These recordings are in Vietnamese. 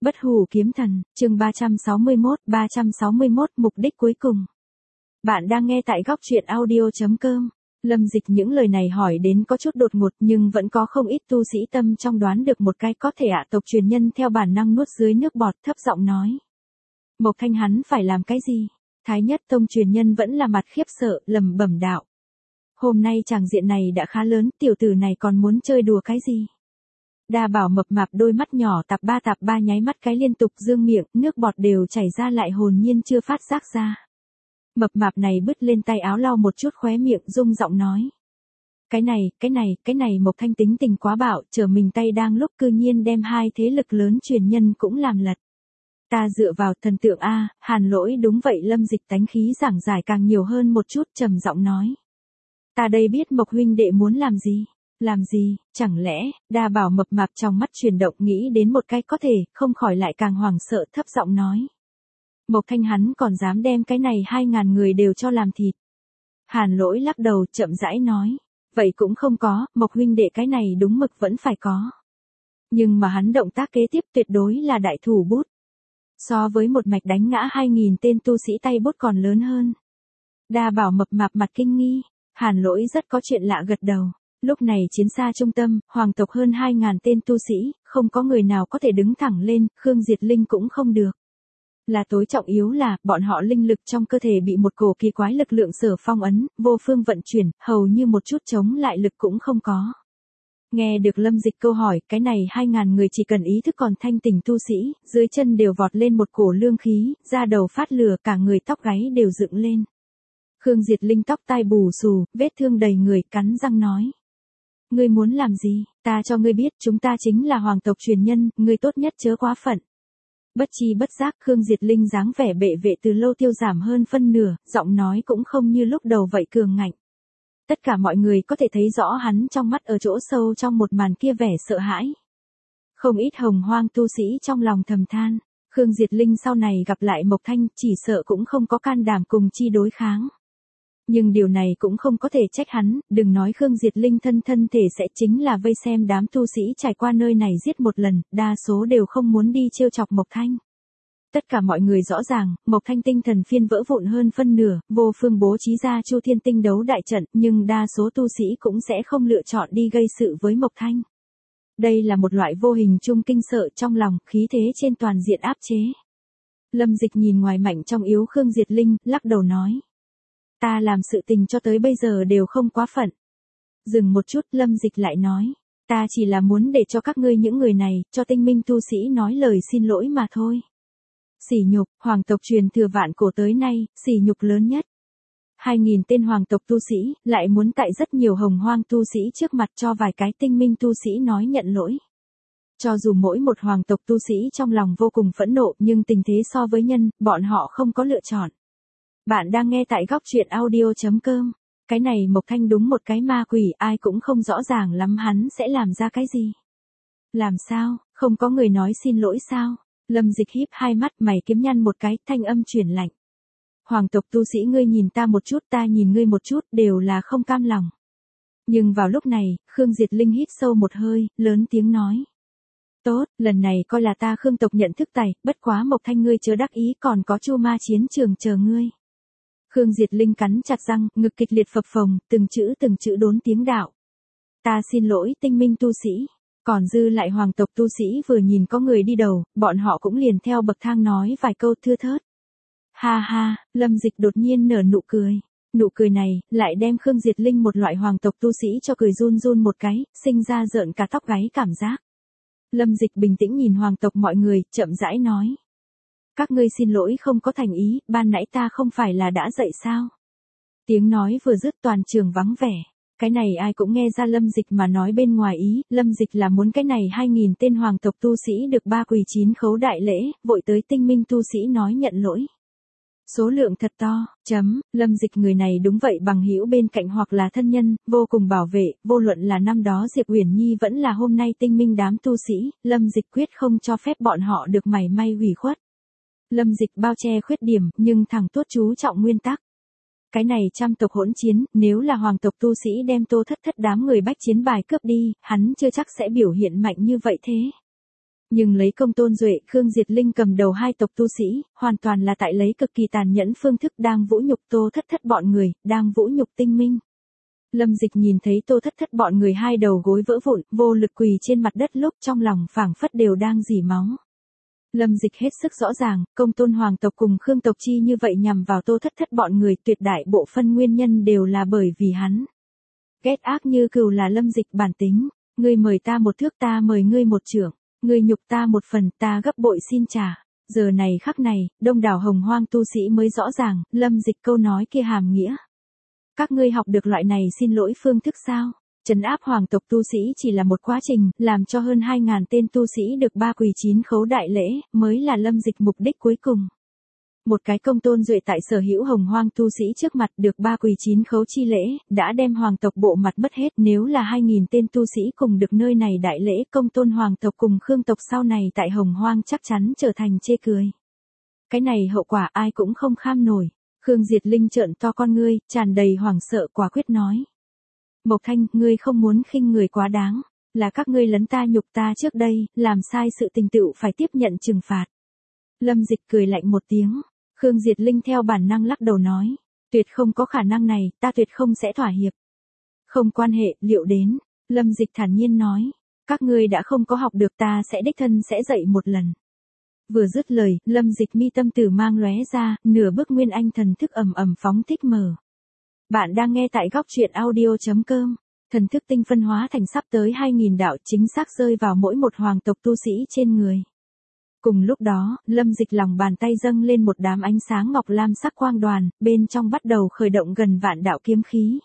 Bất hủ kiếm thần, chương 361, mục đích cuối cùng. Bạn đang nghe tại góc truyện audio.com. Lâm Dịch những lời này hỏi đến có chút đột ngột nhưng vẫn có không ít tu sĩ tâm trong đoán được một cái có thể tộc truyền nhân theo bản năng nuốt dưới nước bọt thấp giọng nói. Mộc Thanh hắn phải làm cái gì? Thái Nhất Tông truyền nhân vẫn là mặt khiếp sợ, lẩm bẩm đạo. Hôm nay tràng diện này đã khá lớn, tiểu tử này còn muốn chơi đùa cái gì? Đa Bảo mập mạp đôi mắt nhỏ tạp ba nháy mắt cái liên tục dương miệng, nước bọt đều chảy ra lại hồn nhiên chưa phát giác ra. Mập mạp này bứt lên tay áo lau một chút khóe miệng rung giọng nói. Cái này Mộc Thanh tính tình quá bạo, trở mình tay đang lúc cư nhiên đem hai thế lực lớn truyền nhân cũng làm lật. Ta dựa vào thần tượng A, Hàn Lỗi đúng vậy. Lâm Dịch tánh khí giảng giải càng nhiều hơn một chút trầm giọng nói. Ta đây biết Mộc huynh đệ muốn làm gì. Làm gì, chẳng lẽ, Đa Bảo mập mạp trong mắt chuyển động nghĩ đến một cái có thể, không khỏi lại càng hoảng sợ thấp giọng nói. Mộc Thanh hắn còn dám đem cái này 2.000 người đều cho làm thịt. Hàn Lỗi lắc đầu chậm rãi nói. Vậy cũng không có, Mộc huynh đệ cái này đúng mực vẫn phải có. Nhưng mà hắn động tác kế tiếp tuyệt đối là đại thủ bút. So với một mạch đánh ngã 2.000 tên tu sĩ tay bút còn lớn hơn. Đa Bảo mập mạp mặt kinh nghi, Hàn Lỗi rất có chuyện lạ gật đầu. Lúc này chiến xa trung tâm, hoàng tộc hơn 2.000 tên tu sĩ, không có người nào có thể đứng thẳng lên, Khương Diệt Linh cũng không được. Là tối trọng yếu là, bọn họ linh lực trong cơ thể bị một cổ kỳ quái lực lượng sở phong ấn, vô phương vận chuyển, hầu như một chút chống lại lực cũng không có. Nghe được Lâm Dịch câu hỏi, cái này 2.000 người chỉ cần ý thức còn thanh tỉnh tu sĩ, dưới chân đều vọt lên một cổ lương khí, da đầu phát lửa, cả người tóc gáy đều dựng lên. Khương Diệt Linh tóc tai bù xù, vết thương đầy người, cắn răng nói. Ngươi muốn làm gì, ta cho ngươi biết chúng ta chính là hoàng tộc truyền nhân, ngươi tốt nhất chớ quá phận. Bất chi bất giác Khương Diệt Linh dáng vẻ bệ vệ từ lâu tiêu giảm hơn phân nửa, giọng nói cũng không như lúc đầu vậy cường ngạnh. Tất cả mọi người có thể thấy rõ hắn trong mắt ở chỗ sâu trong một màn kia vẻ sợ hãi. Không ít hồng hoang tu sĩ trong lòng thầm than, Khương Diệt Linh sau này gặp lại Mộc Thanh chỉ sợ cũng không có can đảm cùng chi đối kháng. Nhưng điều này cũng không có thể trách hắn, đừng nói Khương Diệt Linh thân thể sẽ chính là vây xem đám tu sĩ trải qua nơi này giết một lần, đa số đều không muốn đi trêu chọc Mộc Thanh. Tất cả mọi người rõ ràng, Mộc Thanh tinh thần phiên vỡ vụn hơn phân nửa, vô phương bố trí ra Chu Thiên Tinh đấu đại trận, nhưng đa số tu sĩ cũng sẽ không lựa chọn đi gây sự với Mộc Thanh. Đây là một loại vô hình chung kinh sợ trong lòng, khí thế trên toàn diện áp chế. Lâm Dịch nhìn ngoài mạnh trong yếu Khương Diệt Linh, lắc đầu nói. Ta làm sự tình cho tới bây giờ đều không quá phận. Dừng một chút Lâm Dịch lại nói. Ta chỉ là muốn để cho các ngươi những người này, cho tinh minh tu sĩ nói lời xin lỗi mà thôi. Sỉ nhục, hoàng tộc truyền thừa vạn cổ tới nay, sỉ nhục lớn nhất. 2.000 tên hoàng tộc tu sĩ, lại muốn tại rất nhiều hồng hoang tu sĩ trước mặt cho vài cái tinh minh tu sĩ nói nhận lỗi. Cho dù mỗi một hoàng tộc tu sĩ trong lòng vô cùng phẫn nộ nhưng tình thế so với nhân, bọn họ không có lựa chọn. Bạn đang nghe tại góc truyện audio.com. Cái này Mộc Thanh đúng một cái ma quỷ, ai cũng không rõ ràng lắm hắn sẽ làm ra cái gì. Làm sao, không có người nói xin lỗi sao? Lâm Dịch híp hai mắt mày kiếm nhăn một cái, thanh âm truyền lạnh. Hoàng tộc tu sĩ ngươi nhìn ta một chút, ta nhìn ngươi một chút, đều là không cam lòng. Nhưng vào lúc này, Khương Diệt Linh hít sâu một hơi, lớn tiếng nói. Tốt, lần này coi là ta Khương tộc nhận thức tài, bất quá Mộc Thanh ngươi chớ đắc ý, còn có Chu Ma chiến trường chờ ngươi. Khương Diệt Linh cắn chặt răng, ngực kịch liệt phập phồng, từng chữ đốn tiếng đạo. Ta xin lỗi tinh minh tu sĩ. Còn dư lại hoàng tộc tu sĩ vừa nhìn có người đi đầu, bọn họ cũng liền theo bậc thang nói vài câu thưa thớt. Ha ha, Lâm Dịch đột nhiên nở nụ cười. Nụ cười này, lại đem Khương Diệt Linh một loại hoàng tộc tu sĩ cho cười run một cái, sinh ra rợn cả tóc gáy cảm giác. Lâm Dịch bình tĩnh nhìn hoàng tộc mọi người, chậm rãi nói. Các ngươi xin lỗi không có thành ý, ban nãy ta không phải là đã dậy sao? Tiếng nói vừa dứt toàn trường vắng vẻ. Cái này ai cũng nghe ra Lâm Dịch mà nói bên ngoài ý, Lâm Dịch là muốn cái này 2.000 tên hoàng tộc tu sĩ được 3 quỳ 9 khấu đại lễ, vội tới tinh minh tu sĩ nói nhận lỗi. Số lượng thật to, Lâm Dịch người này đúng vậy bằng hữu bên cạnh hoặc là thân nhân, vô cùng bảo vệ, vô luận là năm đó Diệp Uyển Nhi vẫn là hôm nay tinh minh đám tu sĩ, Lâm Dịch quyết không cho phép bọn họ được mảy may hủy khuất. Lâm Dịch bao che khuyết điểm, nhưng thẳng tuốt chú trọng nguyên tắc. Cái này trăm tộc hỗn chiến, nếu là hoàng tộc tu sĩ đem Tô Thất đám người bách chiến bài cướp đi, hắn chưa chắc sẽ biểu hiện mạnh như vậy thế. Nhưng lấy Công Tôn Duệ, Khương Diệt Linh cầm đầu hai tộc tu sĩ, hoàn toàn là tại lấy cực kỳ tàn nhẫn phương thức đang vũ nhục Tô Thất Thất bọn người, đang vũ nhục tinh minh. Lâm Dịch nhìn thấy Tô Thất Thất bọn người hai đầu gối vỡ vụn, vô lực quỳ trên mặt đất lúc trong lòng phảng phất đều đang rỉ máu. Lâm Dịch hết sức rõ ràng, Công Tôn hoàng tộc cùng Khương tộc chi như vậy nhằm vào Tô Thất Thất bọn người, tuyệt đại bộ phân nguyên nhân đều là bởi vì hắn. Ghét ác như cừu là Lâm Dịch bản tính, ngươi mời ta một thước ta mời ngươi một trượng, ngươi nhục ta một phần ta gấp bội xin trả. Giờ này khắc này, đông đảo hồng hoang tu sĩ mới rõ ràng, Lâm Dịch câu nói kia hàm nghĩa. Các ngươi học được loại này xin lỗi phương thức sao? Trấn áp hoàng tộc tu sĩ chỉ là một quá trình, làm cho hơn 2.000 tên tu sĩ được 3 quỳ 9 khấu đại lễ, mới là Lâm Dịch mục đích cuối cùng. Một cái Công Tôn Duệ tại sở hữu hồng hoang tu sĩ trước mặt được 3 quỳ 9 khấu chi lễ, đã đem hoàng tộc bộ mặt mất hết. Nếu là 2.000 tên tu sĩ cùng được nơi này đại lễ, Công Tôn hoàng tộc cùng Khương tộc sau này tại hồng hoang chắc chắn trở thành chê cười. Cái này hậu quả ai cũng không kham nổi. Khương Diệt Linh trợn to con ngươi, tràn đầy hoảng sợ quả quyết nói. Mộc Thanh, ngươi không muốn khinh người quá đáng, là các ngươi lấn ta nhục ta trước đây, làm sai sự tình tựu phải tiếp nhận trừng phạt. Lâm Dịch cười lạnh một tiếng, Khương Diệt Linh theo bản năng lắc đầu nói, tuyệt không có khả năng này, ta tuyệt không sẽ thỏa hiệp. Không quan hệ, liệu đến, Lâm Dịch thản nhiên nói, các ngươi đã không có học được ta sẽ đích thân sẽ dạy một lần. Vừa dứt lời, Lâm Dịch mi tâm tử mang lóe ra, nửa bước nguyên anh thần thức ầm ầm phóng thích mở. Bạn đang nghe tại góc truyện audio.com. Thần thức tinh phân hóa thành sắp tới 2.000 đạo chính xác rơi vào mỗi một hoàng tộc tu sĩ trên người. Cùng lúc đó, Lâm Dịch lòng bàn tay dâng lên một đám ánh sáng ngọc lam sắc quang đoàn, bên trong bắt đầu khởi động gần vạn đạo kiếm khí.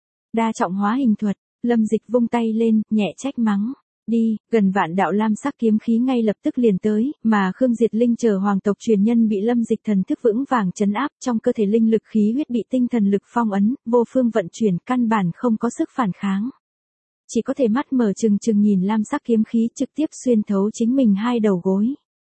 Đa trọng hóa hình thuật, Lâm Dịch vung tay lên, nhẹ trách mắng. Đi, gần vạn đạo lam sắc kiếm khí ngay lập tức liền tới, mà Khương Diệt Linh chờ hoàng tộc truyền nhân bị Lâm Dịch thần thức vững vàng trấn áp, trong cơ thể linh lực khí huyết bị tinh thần lực phong ấn, vô phương vận chuyển, căn bản không có sức phản kháng. Chỉ có thể mắt mở trừng trừng nhìn lam sắc kiếm khí trực tiếp xuyên thấu chính mình hai đầu gối.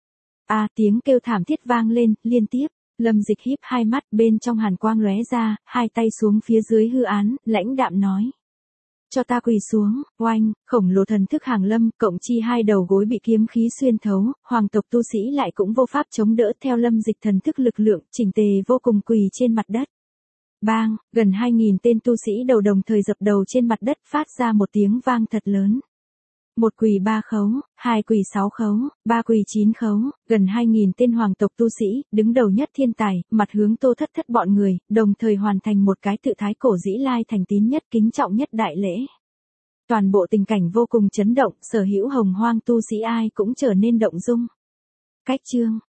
Tiếng kêu thảm thiết vang lên, liên tiếp, Lâm Dịch híp hai mắt, bên trong hàn quang lóe ra, hai tay xuống phía dưới hư án, lãnh đạm nói. Cho ta quỳ xuống, oanh, khổng lồ thần thức hàng lâm, cộng chi hai đầu gối bị kiếm khí xuyên thấu, hoàng tộc tu sĩ lại cũng vô pháp chống đỡ theo Lâm Dịch thần thức lực lượng, chỉnh tề vô cùng quỳ trên mặt đất. Bang, gần 2.000 tên tu sĩ đầu đồng thời dập đầu trên mặt đất phát ra một tiếng vang thật lớn. 1 quỳ 3 khấu, 2 quỳ 6 khấu, 3 quỳ 9 khấu, gần 2.000 tên hoàng tộc tu sĩ, đứng đầu nhất thiên tài, mặt hướng Tô Thất Thất bọn người, đồng thời hoàn thành một cái tự thái cổ dĩ lai thành tín nhất kính trọng nhất đại lễ. Toàn bộ tình cảnh vô cùng chấn động, sở hữu hồng hoang tu sĩ ai cũng trở nên động dung. Cách chương